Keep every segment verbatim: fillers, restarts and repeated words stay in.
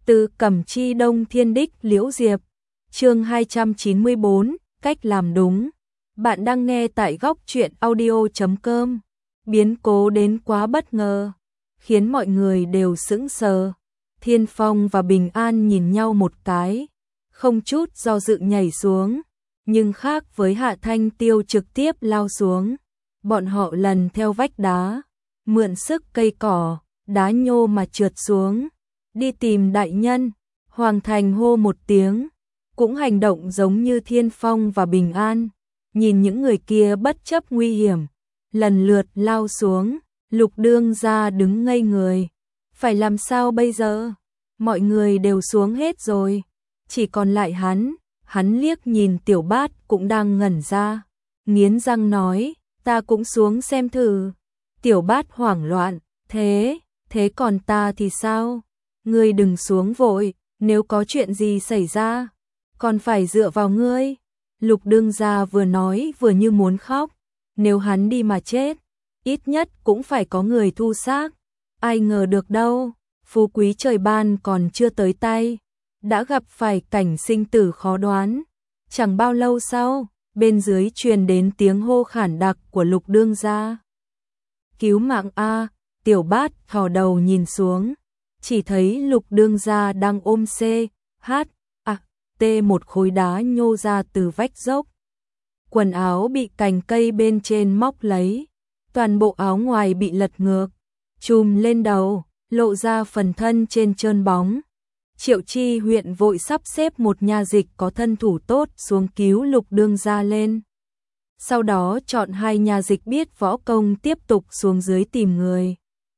Từ Cẩm Chi Đông Thiên Đích Liễu Diệp, chương hai trăm chín mươi bốn, cách làm đúng. Bạn đang nghe tại góc truyện audio chấm com. Biến cố đến quá bất ngờ, khiến mọi người đều sững sờ. Thiên Phong và Bình An nhìn nhau một cái, không chút do dự nhảy xuống, nhưng khác với Hạ Thanh Tiêu trực tiếp lao xuống. Bọn họ lần theo vách đá, mượn sức cây cỏ, đá nhô mà trượt xuống. Đi tìm đại nhân, Hoàng Thành hô một tiếng, cũng hành động giống như Thiên Phong và Bình An. Nhìn những người kia bất chấp nguy hiểm, lần lượt lao xuống, Lục Đương Gia đứng ngây người. Phải làm sao bây giờ? Mọi người đều xuống hết rồi, chỉ còn lại hắn. Hắn liếc nhìn Tiểu Bát cũng đang ngẩn ra, nghiến răng nói, ta cũng xuống xem thử. Tiểu Bát hoảng loạn, thế, thế còn ta thì sao? Ngươi đừng xuống vội, nếu có chuyện gì xảy ra, còn phải dựa vào ngươi. Lục Đương Gia vừa nói vừa như muốn khóc, nếu hắn đi mà chết, ít nhất cũng phải có người thu xác. Ai ngờ được đâu, phú quý trời ban còn chưa tới tay, đã gặp phải cảnh sinh tử khó đoán. Chẳng bao lâu sau, bên dưới truyền đến tiếng hô khản đặc của Lục Đương Gia. Cứu mạng a! Tiểu Bát thò đầu nhìn xuống, chỉ thấy Lục Đương Gia đang ôm C, H, A, T một khối đá nhô ra từ vách dốc. Quần áo bị cành cây bên trên móc lấy, toàn bộ áo ngoài bị lật ngược, trùm lên đầu, lộ ra phần thân trên trơn bóng. Triệu Chi huyện vội sắp xếp một nha dịch có thân thủ tốt xuống cứu Lục Đương Gia lên. Sau đó chọn hai nha dịch biết võ công tiếp tục xuống dưới tìm người.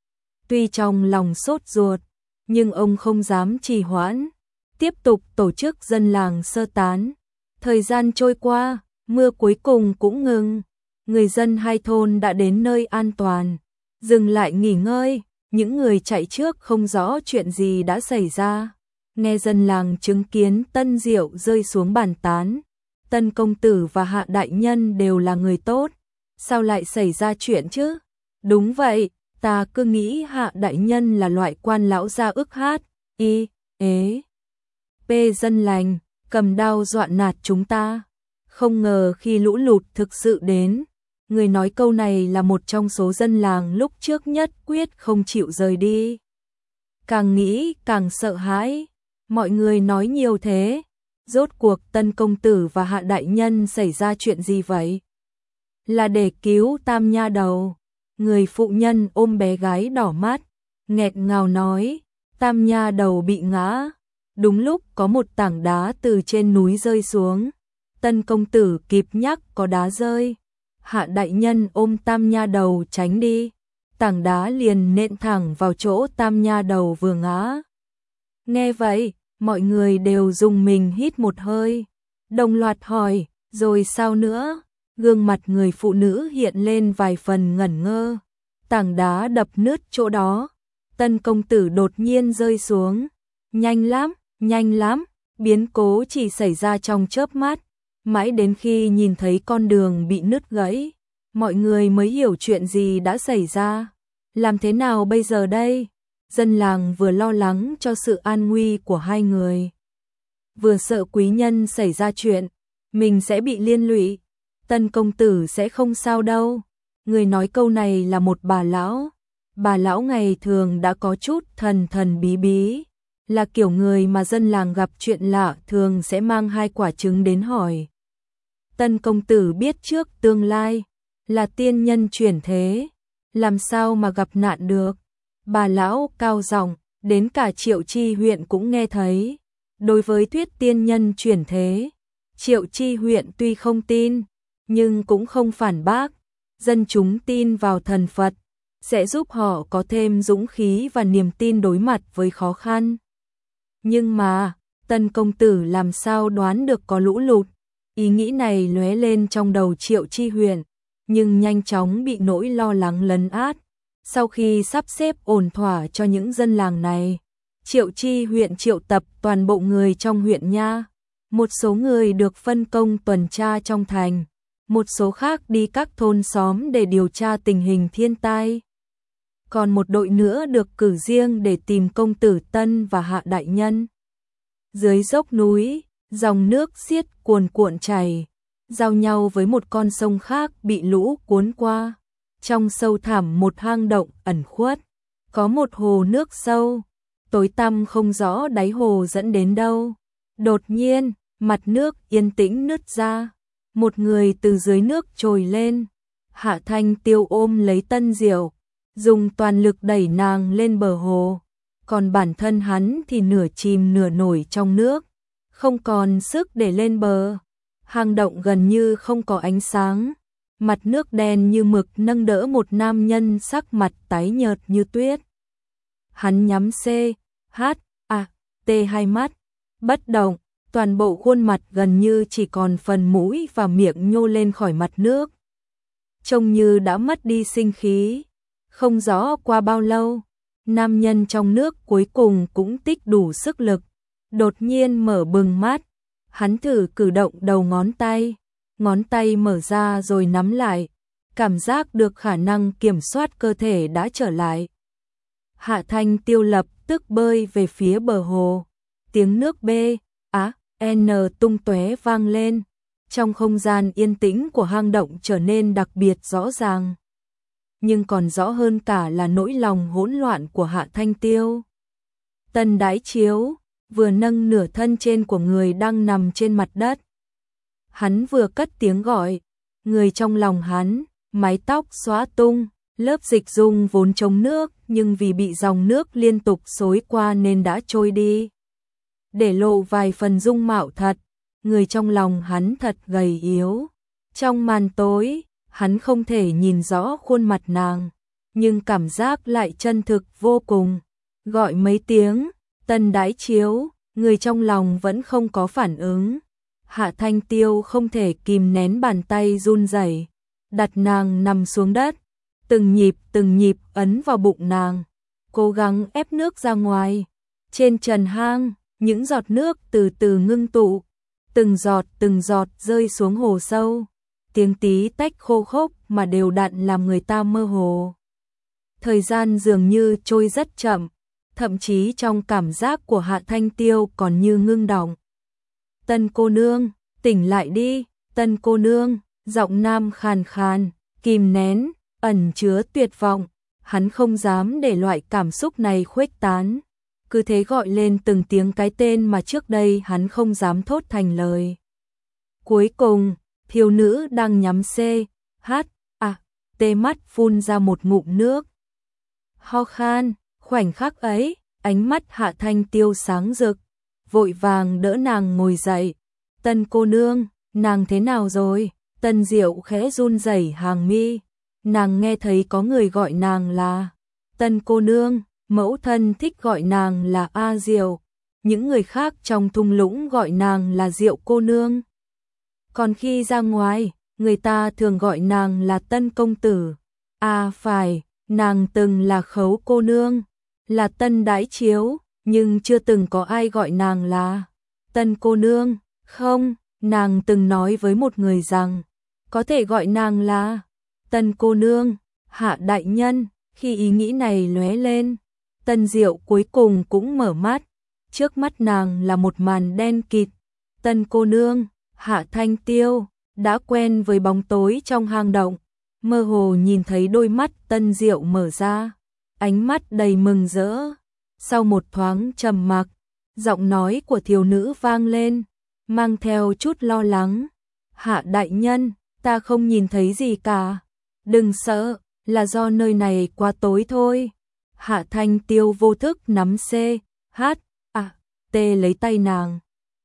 Tuy trong lòng sốt ruột, nhưng ông không dám trì hoãn, tiếp tục tổ chức dân làng sơ tán. Thời gian trôi qua, mưa cuối cùng cũng ngừng, người dân hai thôn đã đến nơi an toàn, dừng lại nghỉ ngơi. Những người chạy trước không rõ chuyện gì đã xảy ra, nghe dân làng chứng kiến tân rượu rơi xuống bàn tán. Tân công tử và Hạ đại nhân đều là người tốt, sao lại xảy ra chuyện chứ? Đúng vậy, ta cứ nghĩ Hạ đại nhân là loại quan lão gia ức hát, y, ế, p dân lành, cầm đao dọa nạt chúng ta. Không ngờ khi lũ lụt thực sự đến, người nói câu này là một trong số dân làng lúc trước nhất quyết không chịu rời đi. Càng nghĩ càng sợ hãi, mọi người nói nhiều thế. Rốt cuộc Tân công tử và Hạ đại nhân xảy ra chuyện gì vậy? Là để cứu Tam nha đầu. Người phụ nhân ôm bé gái đỏ mắt, nghẹt ngào nói, Tam nha đầu bị ngã. Đúng lúc có một tảng đá từ trên núi rơi xuống. Tân công tử kịp nhắc có đá rơi. Hạ đại nhân ôm Tam nha đầu tránh đi. Tảng đá liền nện thẳng vào chỗ Tam nha đầu vừa ngã. Nghe vậy, mọi người đều rùng mình hít một hơi, đồng loạt hỏi, rồi sao nữa? Gương mặt người phụ nữ hiện lên vài phần ngẩn ngơ. Tảng đá đập nứt chỗ đó, Tân công tử đột nhiên rơi xuống. Nhanh lắm, nhanh lắm, biến cố chỉ xảy ra trong chớp mắt, mãi đến khi nhìn thấy con đường bị nứt gãy, mọi người mới hiểu chuyện gì đã xảy ra. Làm thế nào bây giờ đây? Dân làng vừa lo lắng cho sự an nguy của hai người, vừa sợ quý nhân xảy ra chuyện, mình sẽ bị liên lụy. Tân công tử sẽ không sao đâu. Người nói câu này là một bà lão. Bà lão ngày thường đã có chút thần thần bí bí, là kiểu người mà dân làng gặp chuyện lạ thường sẽ mang hai quả trứng đến hỏi. Tân công tử biết trước tương lai, là tiên nhân chuyển thế, làm sao mà gặp nạn được? Bà lão cao giọng, đến cả Triệu Chi huyện cũng nghe thấy. Đối với thuyết tiên nhân chuyển thế, Triệu Chi huyện tuy không tin, nhưng cũng không phản bác. Dân chúng tin vào thần Phật, sẽ giúp họ có thêm dũng khí và niềm tin đối mặt với khó khăn. Nhưng mà, Tân công tử làm sao đoán được có lũ lụt? Ý nghĩ này lóe lên trong đầu Triệu Chi huyện, nhưng nhanh chóng bị nỗi lo lắng lấn át. Sau khi sắp xếp ổn thỏa cho những dân làng này, Triệu Chi huyện triệu tập toàn bộ người trong huyện nha. Một số người được phân công tuần tra trong thành, một số khác đi các thôn xóm để điều tra tình hình thiên tai. còn một đội nữa được cử riêng để tìm công tử Tân và Hạ đại nhân. Dưới dốc núi, dòng nước xiết cuồn cuộn chảy, giao nhau với một con sông khác bị lũ cuốn qua. Trong sâu thẳm một hang động ẩn khuất, có một hồ nước sâu, tối tăm không rõ đáy hồ dẫn đến đâu. Đột nhiên, mặt nước yên tĩnh nứt ra, một người từ dưới nước trồi lên. Hạ Thanh Tiêu ôm lấy Tân Diệu, dùng toàn lực đẩy nàng lên bờ hồ, còn bản thân hắn thì nửa chìm nửa nổi trong nước, không còn sức để lên bờ. Hang động gần như không có ánh sáng, mặt nước đen như mực nâng đỡ một nam nhân sắc mặt tái nhợt như tuyết. Hắn nhắm C, H, A, T hai mắt, bất động, toàn bộ khuôn mặt gần như chỉ còn phần mũi và miệng nhô lên khỏi mặt nước. Trông như đã mất đi sinh khí. Không rõ qua bao lâu, nam nhân trong nước cuối cùng cũng tích đủ sức lực, đột nhiên mở bừng mắt. Hắn thử cử động đầu ngón tay, ngón tay mở ra rồi nắm lại, cảm giác được khả năng kiểm soát cơ thể đã trở lại. Hạ Thanh Tiêu lập tức bơi về phía bờ hồ, tiếng nước B, á, N tung tóe vang lên, trong không gian yên tĩnh của hang động trở nên đặc biệt rõ ràng. Nhưng còn rõ hơn cả là nỗi lòng hỗn loạn của Hạ Thanh Tiêu. Tân Đái Chiếu vừa nâng nửa thân trên của người đang nằm trên mặt đất. Hắn vừa cất tiếng gọi, người trong lòng hắn, mái tóc xóa tung, lớp dịch dung vốn chống nước nhưng vì bị dòng nước liên tục xối qua nên đã trôi đi, để lộ vài phần dung mạo thật. Người trong lòng hắn thật gầy yếu. Trong màn tối, hắn không thể nhìn rõ khuôn mặt nàng, nhưng cảm giác lại chân thực vô cùng. Gọi mấy tiếng, Tân Đái Chiếu, người trong lòng vẫn không có phản ứng. Hạ Thanh Tiêu không thể kìm nén bàn tay run rẩy, đặt nàng nằm xuống đất, từng nhịp từng nhịp ấn vào bụng nàng, cố gắng ép nước ra ngoài. Trên trần hang, những giọt nước từ từ ngưng tụ, từng giọt từng giọt rơi xuống hồ sâu, tiếng tí tách khô khốc mà đều đặn làm người ta mơ hồ. Thời gian dường như trôi rất chậm, thậm chí trong cảm giác của Hạ Thanh Tiêu còn như ngưng đọng. Tân cô nương, tỉnh lại đi, Tân cô nương, giọng nam khàn khàn, kìm nén, ẩn chứa tuyệt vọng. Hắn không dám để loại cảm xúc này khuếch tán, cứ thế gọi lên từng tiếng cái tên mà trước đây hắn không dám thốt thành lời. Cuối cùng, thiếu nữ đang nhắm C, H, A, T mắt phun ra một ngụm nước. Ho khan, khoảnh khắc ấy, ánh mắt Hạ Thanh Tiêu sáng rực, vội vàng đỡ nàng ngồi dậy. Tân cô nương, nàng thế nào rồi? Tân Diệu khẽ run rẩy hàng mi, nàng nghe thấy có người gọi nàng là Tân cô nương. Mẫu thân thích gọi nàng là A Diệu, những người khác trong thung lũng gọi nàng là Diệu cô nương. Còn khi ra ngoài, người ta thường gọi nàng là Tân công tử. À phải, nàng từng là Khấu cô nương, là Tân Đái Chiếu, nhưng chưa từng có ai gọi nàng là Tân cô nương. Không, nàng từng nói với một người rằng có thể gọi nàng là Tân cô nương. Hạ đại nhân, khi ý nghĩ này lóe lên, Tân Diệu cuối cùng cũng mở mắt, trước mắt nàng là một màn đen kịt. Tân cô nương, Hạ Thanh Tiêu, đã quen với bóng tối trong hang động, mơ hồ nhìn thấy đôi mắt Tân Diệu mở ra, ánh mắt đầy mừng rỡ. Sau một thoáng trầm mặc, giọng nói của thiếu nữ vang lên, mang theo chút lo lắng. Hạ đại nhân, ta không nhìn thấy gì cả. Đừng sợ, là do nơi này quá tối thôi. Hạ Thanh Tiêu vô thức nắm C, H, A, T lấy tay nàng.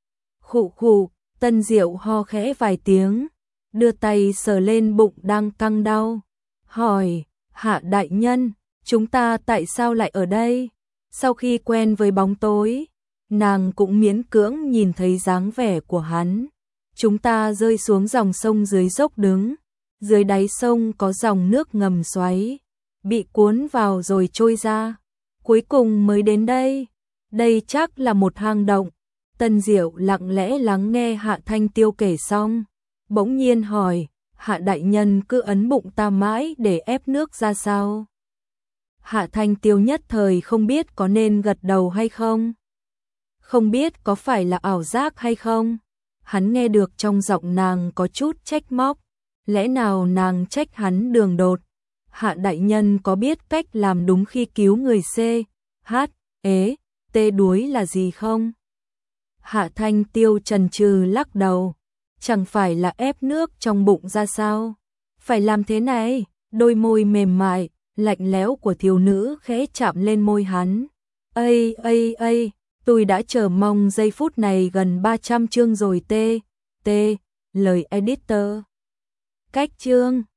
Khụ khụ, Tân Diệu ho khẽ vài tiếng, đưa tay sờ lên bụng đang căng đau. Hỏi, Hạ đại nhân, chúng ta tại sao lại ở đây? Sau khi quen với bóng tối, nàng cũng miễn cưỡng nhìn thấy dáng vẻ của hắn. Chúng ta rơi xuống dòng sông dưới dốc đứng, dưới đáy sông có dòng nước ngầm xoáy, bị cuốn vào rồi trôi ra, cuối cùng mới đến đây. Đây chắc là một hang động. Tân Diệu lặng lẽ lắng nghe Hạ Thanh Tiêu kể xong, bỗng nhiên hỏi, Hạ đại nhân cứ ấn bụng ta mãi để ép nước ra sao? Hạ Thanh Tiêu nhất thời không biết có nên gật đầu hay không. Không biết có phải là ảo giác hay không. Hắn nghe được trong giọng nàng có chút trách móc. Lẽ nào nàng trách hắn đường đột? Hạ đại nhân có biết cách làm đúng khi cứu người C, H, ế, T đuối là gì không? Hạ Thanh Tiêu chần chừ lắc đầu. Chẳng phải là ép nước trong bụng ra sao? Phải làm thế này. Đôi môi mềm mại, lạnh lẽo của thiếu nữ khẽ chạm lên môi hắn. Ây ây ây, tôi đã chờ mong giây phút này gần ba trăm chương rồi. T, T, lời editor. Cách chương